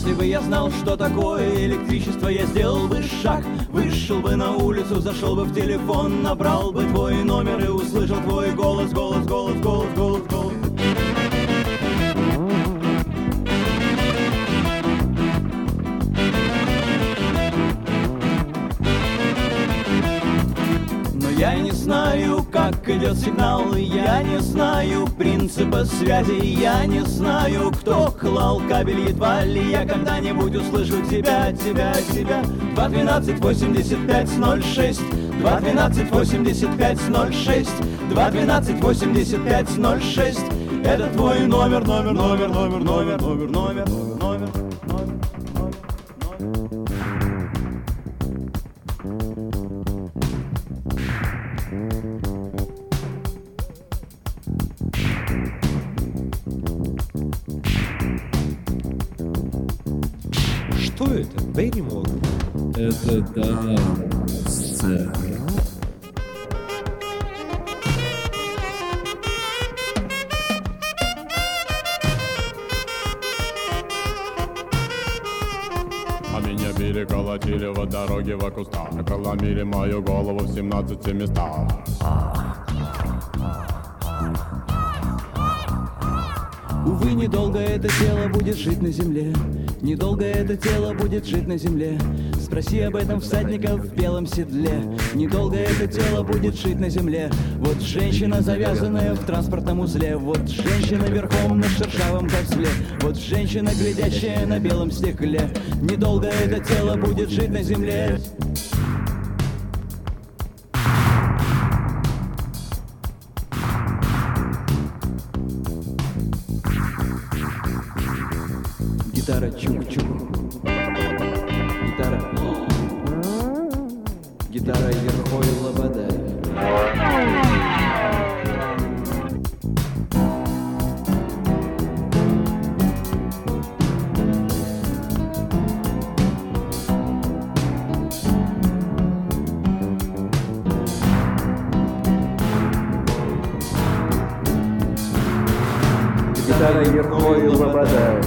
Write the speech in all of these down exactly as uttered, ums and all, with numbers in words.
Если бы я знал, что такое электричество, я сделал бы шаг, вышел бы на улицу, зашел бы в телефон, набрал бы твой номер и услышал твой голос, голос, голос, голос, голос, голос. Я не знаю, как идет сигнал, я не знаю принципа связи, я не знаю, кто клал кабель, едва ли я когда-нибудь услышу тебя, тебя, тебя. Два двенадцать восемьдесят пять ноль шесть, два двенадцать восемьдесят пять ноль шесть, два двенадцать восемьдесят пять ноль шесть. Это твой номер, номер, номер, номер, номер, номер, номер, номер. Что это? Берримор? Это да, сцена. А меня били, колотили во дороге во кустах, проломили мою голову в семнадцати местах. Увы, недолго это тело будет жить на земле, недолго это тело будет жить на земле. Спроси об этом всадника в белом седле. Недолго это тело будет жить на земле. Вот женщина, завязанная в транспортном узле. Вот женщина верхом на шершавом козле. Вот женщина, глядящая на белом стекле. Недолго это тело будет жить на земле. Гитара чук-чук, гитара, гитара Ерхой Лобода. Гитара Ерхой Лобода.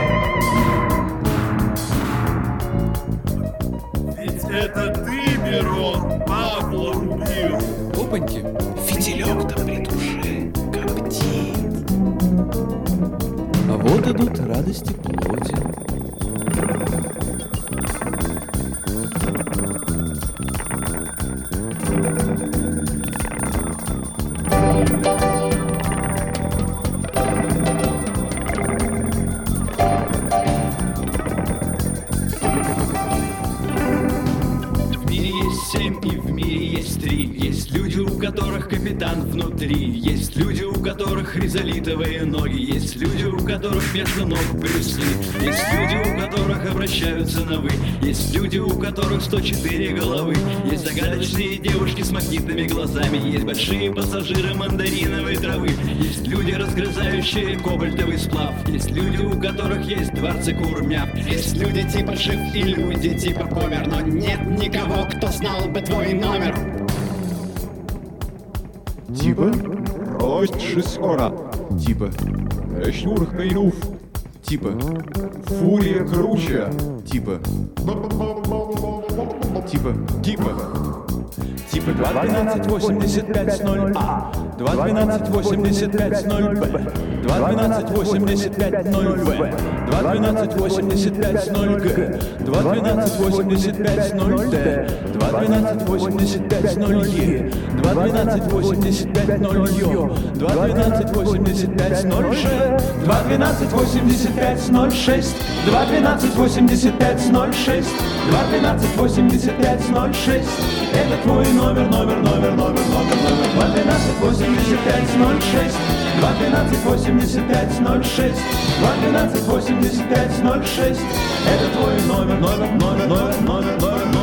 Это ты, Мирон, Павла убил. Опаньки, фитилек-то при душе коптит. А вот идут радости плоти. которых капитан внутри. Есть люди, у которых хризолитовые ноги. Есть люди, у которых вместо ног брюсли. Есть люди, у которых обращаются на «вы». Есть люди, у которых сто четыре головы. Есть загадочные девушки с магнитными глазами. Есть большие пассажиры мандариновой травы. Есть люди, разгрызающие кобальтовый сплав. Есть люди, у которых есть дворцы курмяв. Есть люди типа Шиф и люди типа Помер. Но нет никого, кто знал бы твой номер. Типа рост шесора. Типа Шнур Хайнув. Типа Фурия круче. Типа Типа Типа Типа два двенадцать восемьдесят пять ноль А, два двенадцать восемьдесят пять ноль Б, два двенадцать восемьдесят пять ноль В, два двенадцать восемьдесят пять ноль Г, два двенадцать восемьдесят пять ноль Д, два двенадцать восемьдесят пять ноль Е, два двенадцать восемьдесят пять ноль Ё, два двенадцать восемьдесят пять ноль Ж, два двенадцать восемьдесят пять ноль шесть, два двенадцать восемьдесят пять ноль шесть, два двенадцать восемьдесят пять ноль шесть. Это твой номер, номер, номер, номер, номер, номер. Два двенадцать восемьдесят пять ноль шесть, два двенадцать восемьдесят пять ноль шесть, два двенадцать восемьдесят пять ноль шесть. Это твой номер, номер, номер, номер, номер, номер.